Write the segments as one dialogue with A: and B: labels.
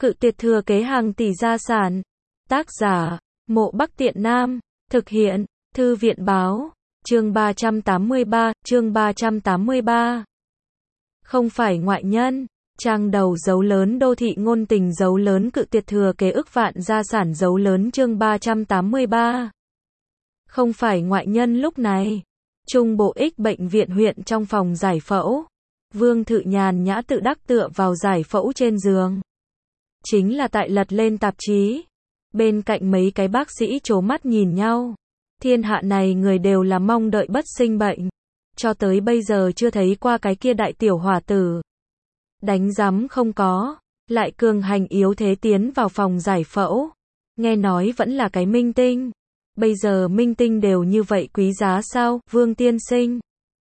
A: Cự tuyệt thừa kế hàng tỷ gia sản. Tác giả, Mộ Bắc Tiện Nam. Thực hiện, Thư viện báo. Chương 383, chương 383. Không phải ngoại nhân. Trang đầu dấu lớn đô thị ngôn tình dấu lớn cự tuyệt thừa kế ức vạn gia sản dấu lớn chương 383. Không phải ngoại nhân lúc này. Trung bộ X bệnh viện huyện trong phòng giải phẫu. Vương Thự nhàn nhã tự đắc tựa vào giải phẫu trên giường. Chính là tại lật lên tạp chí. Bên cạnh mấy cái bác sĩ trố mắt nhìn nhau. Thiên hạ này người đều là mong đợi bất sinh bệnh. Cho tới bây giờ chưa thấy qua cái kia đại tiểu hỏa tử. Đánh giám không có. Lại cường hành yếu thế tiến vào phòng giải phẫu. Nghe nói vẫn là cái minh tinh. Bây giờ minh tinh đều như vậy quý giá sao, Vương tiên sinh?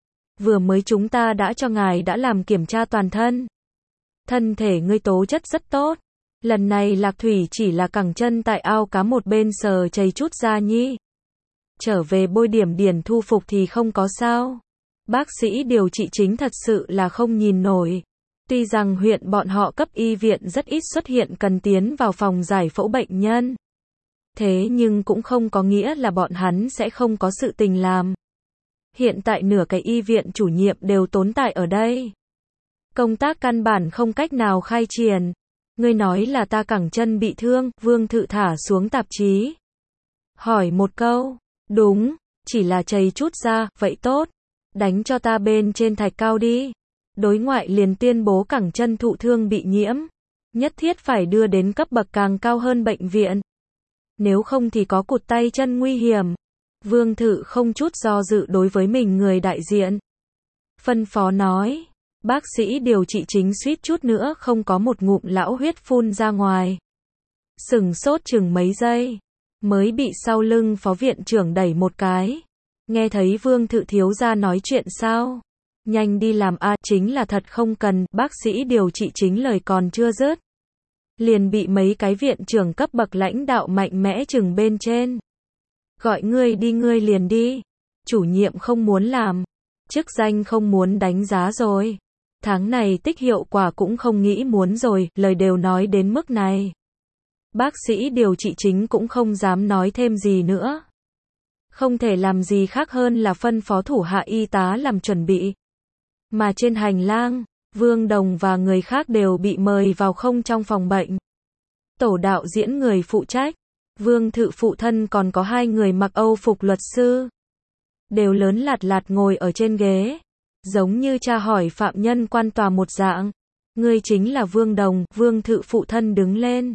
A: Vừa mới chúng ta đã cho ngài đã làm kiểm tra toàn thân. Thân thể ngươi tố chất rất tốt. Lần này Lạc Thủy chỉ là cẳng chân tại ao cá một bên sờ chảy chút ra nhi. Trở về bôi điểm điển thu phục thì không có sao. Bác sĩ điều trị chính thật sự là không nhìn nổi. Tuy rằng huyện bọn họ cấp y viện rất ít xuất hiện cần tiến vào phòng giải phẫu bệnh nhân. Thế nhưng cũng không có nghĩa là bọn hắn sẽ không có sự tình làm. Hiện tại nửa cái y viện chủ nhiệm đều tồn tại ở đây. Công tác căn bản không cách nào khai triển. Ngươi nói là ta cẳng chân bị thương, Vương Thự thả xuống tạp chí. Hỏi một câu, đúng, chỉ là chảy chút ra, vậy tốt. Đánh cho ta bên trên thạch cao đi. Đối ngoại liền tuyên bố cẳng chân thụ thương bị nhiễm. Nhất thiết phải đưa đến cấp bậc càng cao hơn bệnh viện. Nếu không thì có cụt tay chân nguy hiểm. Vương Thự không chút do dự đối với mình người đại diện. Phân phó nói. Bác sĩ điều trị chính suýt chút nữa không có một ngụm lão huyết phun ra ngoài. Sừng sốt chừng mấy giây. Mới bị sau lưng phó viện trưởng đẩy một cái. Nghe thấy Vương Thự thiếu gia nói chuyện sao? Nhanh đi làm a, chính là thật không cần. Bác sĩ điều trị chính lời còn chưa dứt. Liền bị mấy cái viện trưởng cấp bậc lãnh đạo mạnh mẽ chừng bên trên. Gọi ngươi đi ngươi liền đi. Chủ nhiệm không muốn làm. Chức danh không muốn đánh giá rồi. Tháng này tích hiệu quả cũng không nghĩ muốn rồi, lời đều nói đến mức này. Bác sĩ điều trị chính cũng không dám nói thêm gì nữa. Không thể làm gì khác hơn là phân phó thủ hạ y tá làm chuẩn bị. Mà trên hành lang, Vương Đồng và người khác đều bị mời vào không trong phòng bệnh. Tổ đạo diễn người phụ trách, Vương Thự phụ thân còn có hai người mặc Âu phục luật sư. Đều lớn lạt lạt ngồi ở trên ghế. Giống như tra hỏi phạm nhân quan tòa một dạng. Ngươi chính là Vương Đồng, Vương Thự phụ thân đứng lên.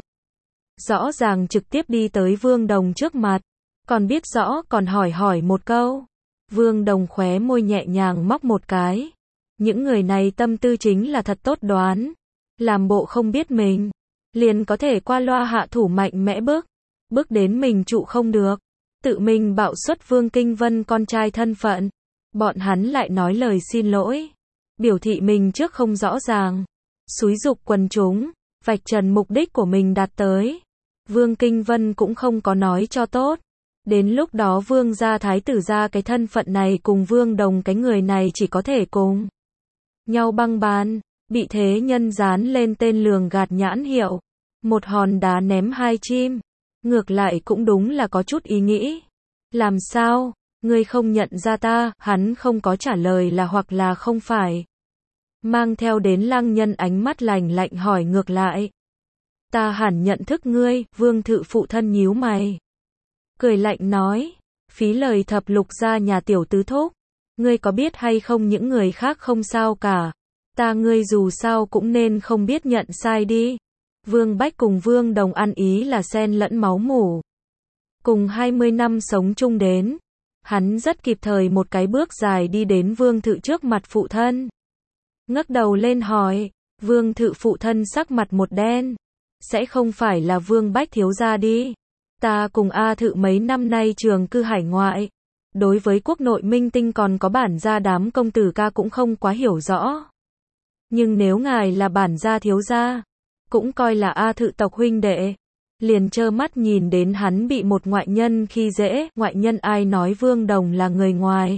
A: Rõ ràng trực tiếp đi tới Vương Đồng trước mặt. Còn biết rõ còn hỏi một câu. Vương Đồng khóe môi nhẹ nhàng móc một cái. Những người này tâm tư chính là thật tốt đoán. Làm bộ không biết mình. Liền có thể qua loa hạ thủ mạnh mẽ bước đến mình trụ không được. Tự mình bạo xuất Vương Kinh Vân con trai thân phận. Bọn hắn lại nói lời xin lỗi. Biểu thị mình trước không rõ ràng. Xúi giục quần chúng. Vạch trần mục đích của mình đạt tới. Vương Kinh Vân cũng không có nói cho tốt. Đến lúc đó Vương gia thái tử gia cái thân phận này cùng Vương Đồng cái người này chỉ có thể cùng nhau băng bàn. Bị thế nhân dán lên tên lường gạt nhãn hiệu. Một hòn đá ném hai chim. Ngược lại cũng đúng là có chút ý nghĩ. Làm sao? Ngươi không nhận ra ta? Hắn không có trả lời là hoặc là không phải. Mang theo đến Lăng Nhân ánh mắt lạnh lạnh hỏi ngược lại. Ta hẳn nhận thức ngươi, Vương Thự phụ thân nhíu mày. Cười lạnh nói. Phí lời thập lục ra nhà tiểu tứ thúc. Ngươi có biết hay không những người khác không sao cả. Ta ngươi dù sao cũng nên không biết nhận sai đi. Vương Bách cùng Vương Đồng ăn ý là xen lẫn máu mủ. Cùng 20 năm sống chung đến. Hắn rất kịp thời một cái bước dài đi đến Vương Thự trước mặt phụ thân. Ngước đầu lên hỏi. Vương Thự phụ thân sắc mặt một đen. Sẽ không phải là Vương Bách thiếu gia đi. Ta cùng A Thự mấy năm nay trường cư hải ngoại. Đối với quốc nội minh tinh còn có bản gia đám công tử ca cũng không quá hiểu rõ. Nhưng nếu ngài là bản gia thiếu gia, cũng coi là A Thự tộc huynh đệ. Liền trơ mắt nhìn đến hắn bị một ngoại nhân khi dễ. Ngoại nhân ai nói Vương Đồng là người ngoài.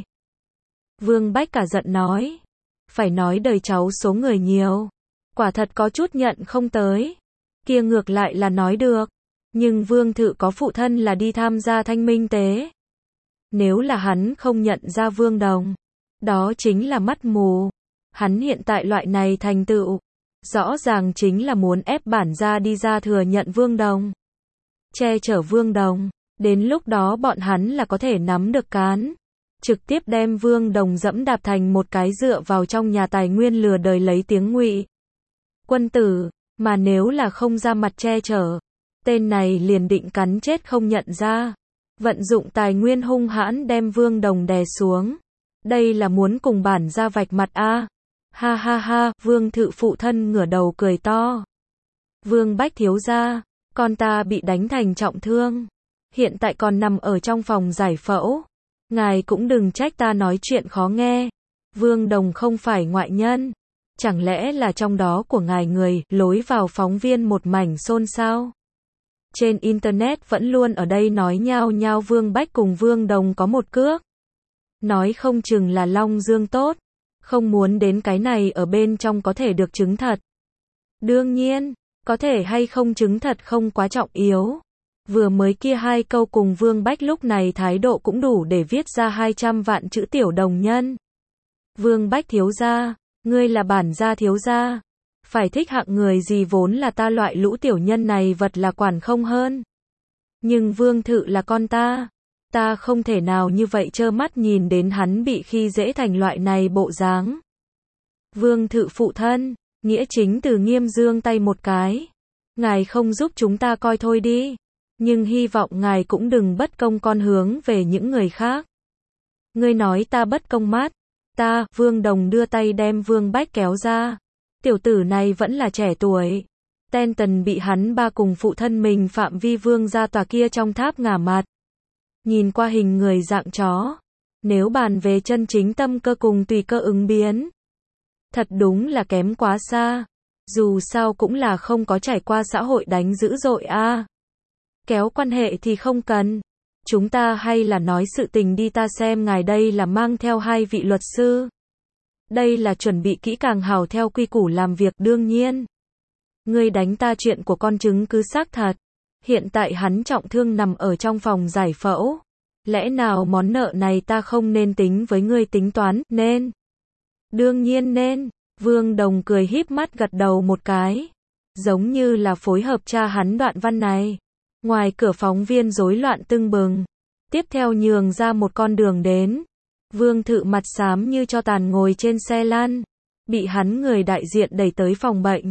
A: Vương Bách cả giận nói. Phải nói đời cháu số người nhiều. Quả thật có chút nhận không tới. kia ngược lại là nói được. Nhưng Vương Thự có phụ thân là đi tham gia thanh minh tế. Nếu là hắn không nhận ra Vương Đồng, đó chính là mắt mù. Hắn hiện tại loại này thành tựu, rõ ràng chính là muốn ép bản gia đi ra thừa nhận Vương Đồng, che chở Vương Đồng. Đến lúc đó bọn hắn là có thể nắm được cán, trực tiếp đem Vương Đồng dẫm đạp thành một cái dựa vào trong nhà tài nguyên lừa đời lấy tiếng Ngụy quân tử. Mà nếu là không ra mặt che chở, tên này liền định cắn chết không nhận ra. Vận dụng tài nguyên hung hãn đem Vương Đồng đè xuống. Đây là muốn cùng bản gia vạch mặt a. Ha ha ha, Vương Thự phụ thân ngửa đầu cười to. Vương Bách thiếu gia, con ta bị đánh thành trọng thương, hiện tại còn nằm ở trong phòng giải phẫu. Ngài cũng đừng trách ta nói chuyện khó nghe. Vương Đồng không phải ngoại nhân. Chẳng lẽ là trong đó của ngài người, lối vào phóng viên một mảnh xôn xao. Trên Internet vẫn luôn ở đây nói nhao nhao Vương Bách cùng Vương Đồng có một cước. Nói không chừng là Long Dương tốt. Không muốn đến cái này ở bên trong có thể được chứng thật. Đương nhiên, có thể hay không chứng thật không quá trọng yếu. Vừa mới kia hai câu cùng Vương Bách lúc này thái độ cũng đủ để viết ra 200 vạn chữ tiểu đồng nhân. Vương Bách thiếu gia, ngươi là bản gia thiếu gia. Phải thích hạng người gì vốn là ta loại lũ tiểu nhân này vật là quản không hơn. Nhưng Vương Thự là con ta. Ta không thể nào như vậy trơ mắt nhìn đến hắn bị khi dễ thành loại này bộ dáng. Vương Thự phụ thân, nghĩa chính từ Nghiêm giương tay một cái. Ngài không giúp chúng ta coi thôi đi. Nhưng hy vọng ngài cũng đừng bất công con hướng về những người khác. Ngươi nói ta bất công mát. Ta, Vương Đồng đưa tay đem Vương Bách kéo ra. Tiểu tử này vẫn là trẻ tuổi. Ten tần bị hắn ba cùng phụ thân mình Phạm Vi Vương ra tòa kia trong tháp ngả mặt. Nhìn qua hình người dạng chó. Nếu bàn về chân chính tâm cơ cùng tùy cơ ứng biến, thật đúng là kém quá xa. Dù sao cũng là không có trải qua xã hội đánh dữ dội a. Kéo quan hệ thì không cần. Chúng ta hay là nói sự tình đi, ta xem ngài đây là mang theo hai vị luật sư. Đây là chuẩn bị kỹ càng hảo theo quy củ làm việc đương nhiên. Ngươi đánh ta chuyện của con chứng cứ xác thật. Hiện tại hắn trọng thương nằm ở trong phòng giải phẫu. Lẽ nào món nợ này ta không nên tính với ngươi tính toán, nên. Đương nhiên nên. Vương Đồng cười híp mắt gật đầu một cái. Giống như là phối hợp tra hắn đoạn văn này. Ngoài cửa phóng viên rối loạn tưng bừng. Tiếp theo nhường ra một con đường đến. Vương Thự mặt xám như tro tàn ngồi trên xe lăn. Bị hắn người đại diện đẩy tới phòng bệnh.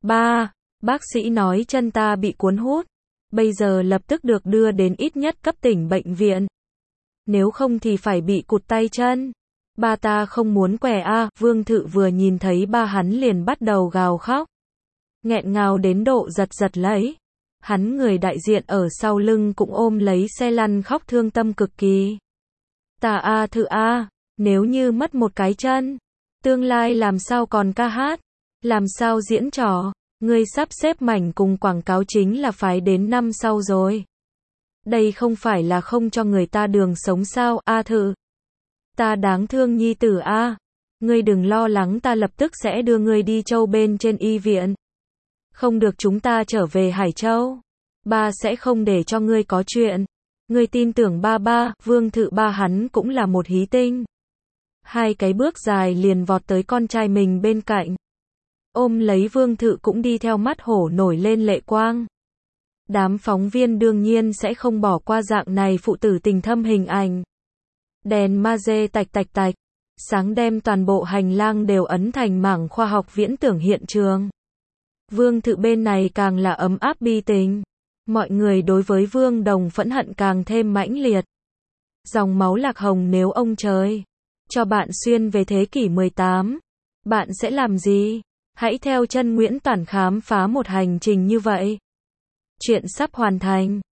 A: Bác sĩ nói chân ta bị cuốn hút. Bây giờ lập tức được đưa đến ít nhất cấp tỉnh bệnh viện. Nếu không thì phải bị cụt tay chân. Ba ta không muốn què a. Vương Thự vừa nhìn thấy ba hắn liền bắt đầu gào khóc. Nghẹn ngào đến độ giật giật lấy. Hắn người đại diện ở sau lưng cũng ôm lấy xe lăn khóc thương tâm cực kỳ. Ta a Thự a, nếu như mất một cái chân, tương lai làm sao còn ca hát, làm sao diễn trò, ngươi sắp xếp mảnh cùng quảng cáo chính là phái đến năm sau rồi. Đây không phải là không cho người ta đường sống sao, a Thự. Ta đáng thương nhi tử a. Ngươi đừng lo lắng, ta lập tức sẽ đưa ngươi đi Châu bên trên y viện. Không được chúng ta trở về Hải Châu. Ba sẽ không để cho ngươi có chuyện. Ngươi tin tưởng ba. Vương Thự ba hắn cũng là một hí tinh. Hai cái bước dài liền vọt tới con trai mình bên cạnh. Ôm lấy Vương Thự cũng đi theo mắt hổ nổi lên lệ quang. Đám phóng viên đương nhiên sẽ không bỏ qua dạng này phụ tử tình thâm hình ảnh. Đèn maze tạch. Sáng đem toàn bộ hành lang đều ấn thành mảng khoa học viễn tưởng hiện trường. Vương Thự bên này càng là ấm áp bi tình. Mọi người đối với Vương Đồng phẫn hận càng thêm mãnh liệt. Dòng máu lạc hồng, nếu ông trời cho bạn xuyên về thế kỷ 18, bạn sẽ làm gì? Hãy theo chân Nguyễn Toản khám phá một hành trình như vậy. Chuyện sắp hoàn thành.